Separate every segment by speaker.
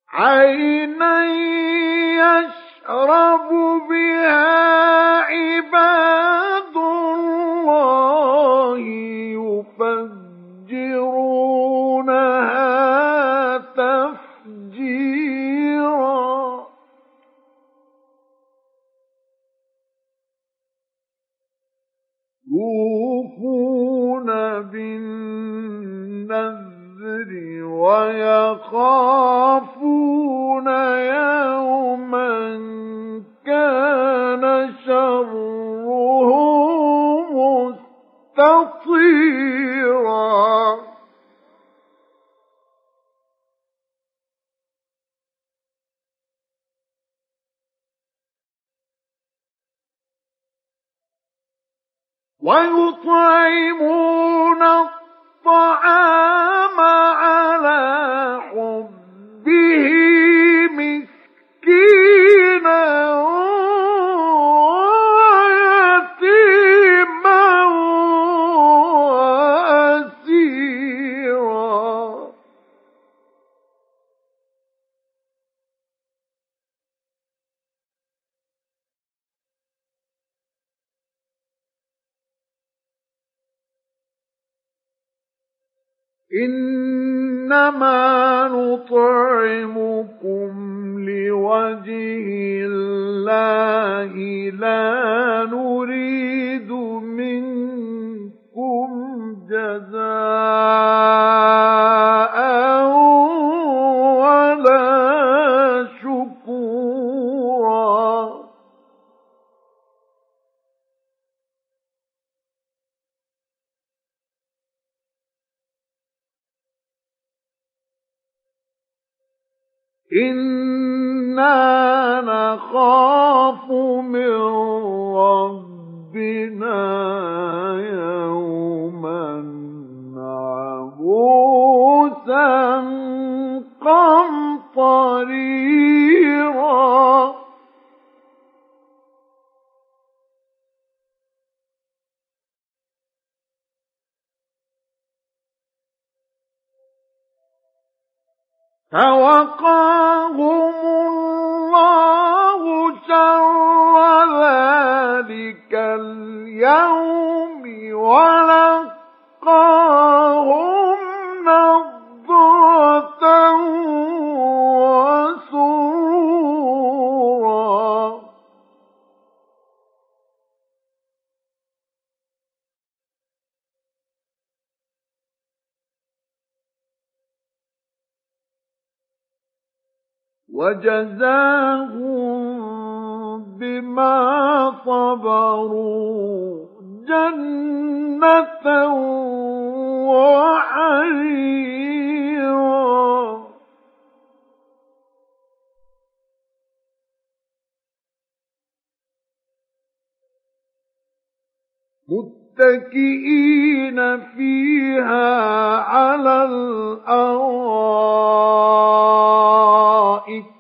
Speaker 1: عينا يشرب بها عباد الله يفجرونها تفجيرا يوفون بالنذر ويخافون يوما كان شره مستطيرا ويطعمون الطعام على حبه مسكينا ويتيما وأسيرا إنما نطعمكم لوجه الله لا نريد منكم جزاء ولا شكورا إنا نخاف من ربنا يوما عبوسا قمطريرا فوقاهم الله شر ذلك اليوم ولقاهم نضرة وسرورا وجزاهم بما صبروا جنة وحريرا متكئين فيها على الأرائك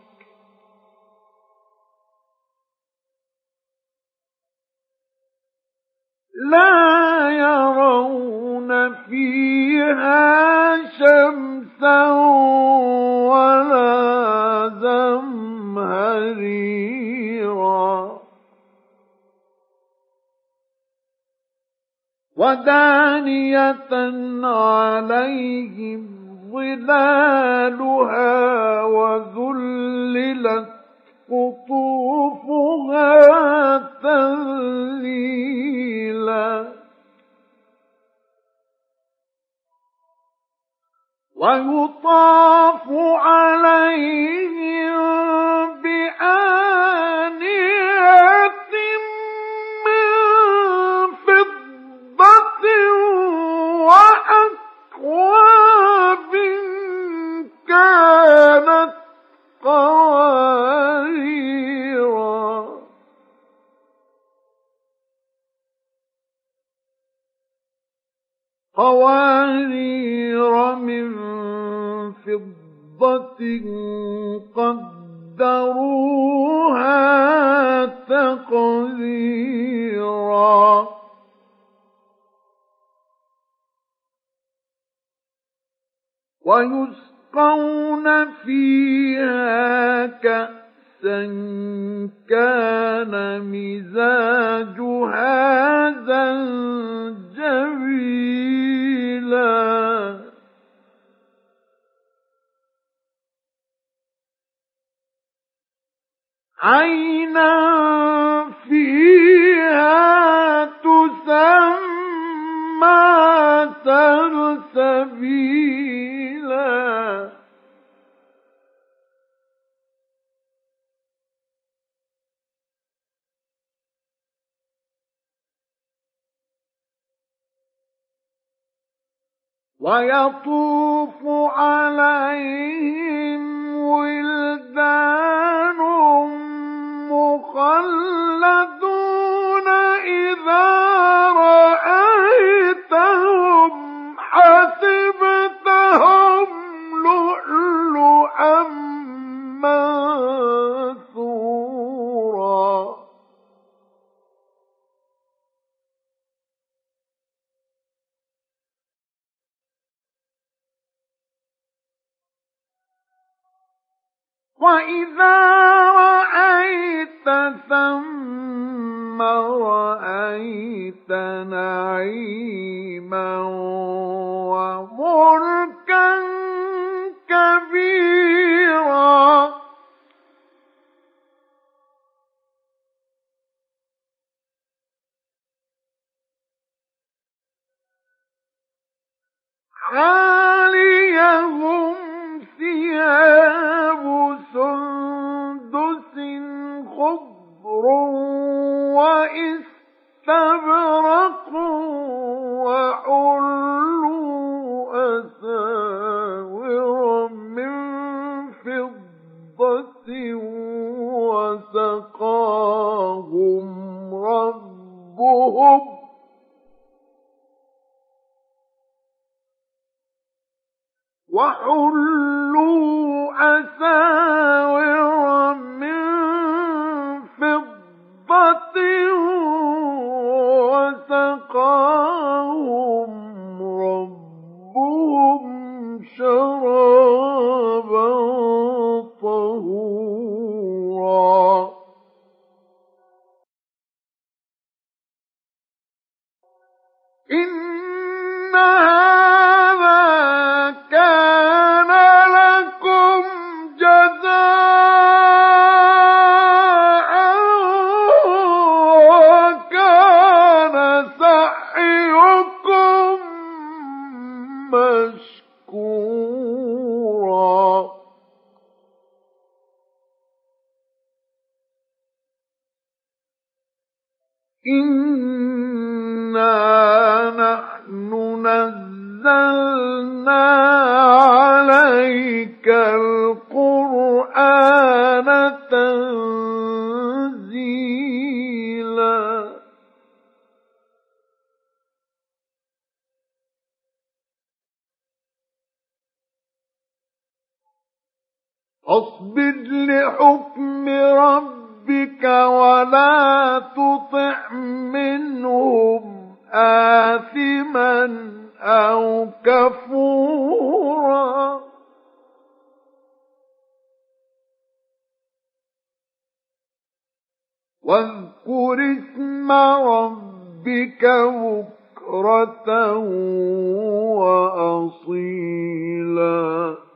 Speaker 1: لا يرون فيها شمسا ولا زمهريرا ودانية عليهم ظلالها وذللت قطوفها تذليلا ويطاف عليهم بآنية من فضة وأكواب كانت قواريرا من فضة قدروها تقديرا ويسقون يسقون فيها كأسا كان مزاجها زنجبيلا عينا فيها تسمى سلسبيلا ويطوف عليهم ولدان مخلدون إذا رأيتهم حسبتهم لؤلؤا منثورا وإذا رأيت ثم رأيت نعيما وملكا كبيرا عاليهم ثياب سندس خضر واستبرق وحلوا أساور من فضة وسقاهم ربهم وحلوا أساور من فضة وسقاهم ربهم شرابا طهورا إن هذا كان لكم جزاء وكان سعيكم مشكورا إنا نحن نزلنا عليك القرآن تنزيلا اصبر لحكم ربك ولا تطع منهم آثما أو كفورا واذكر اسم ربك بكرة وأصيلا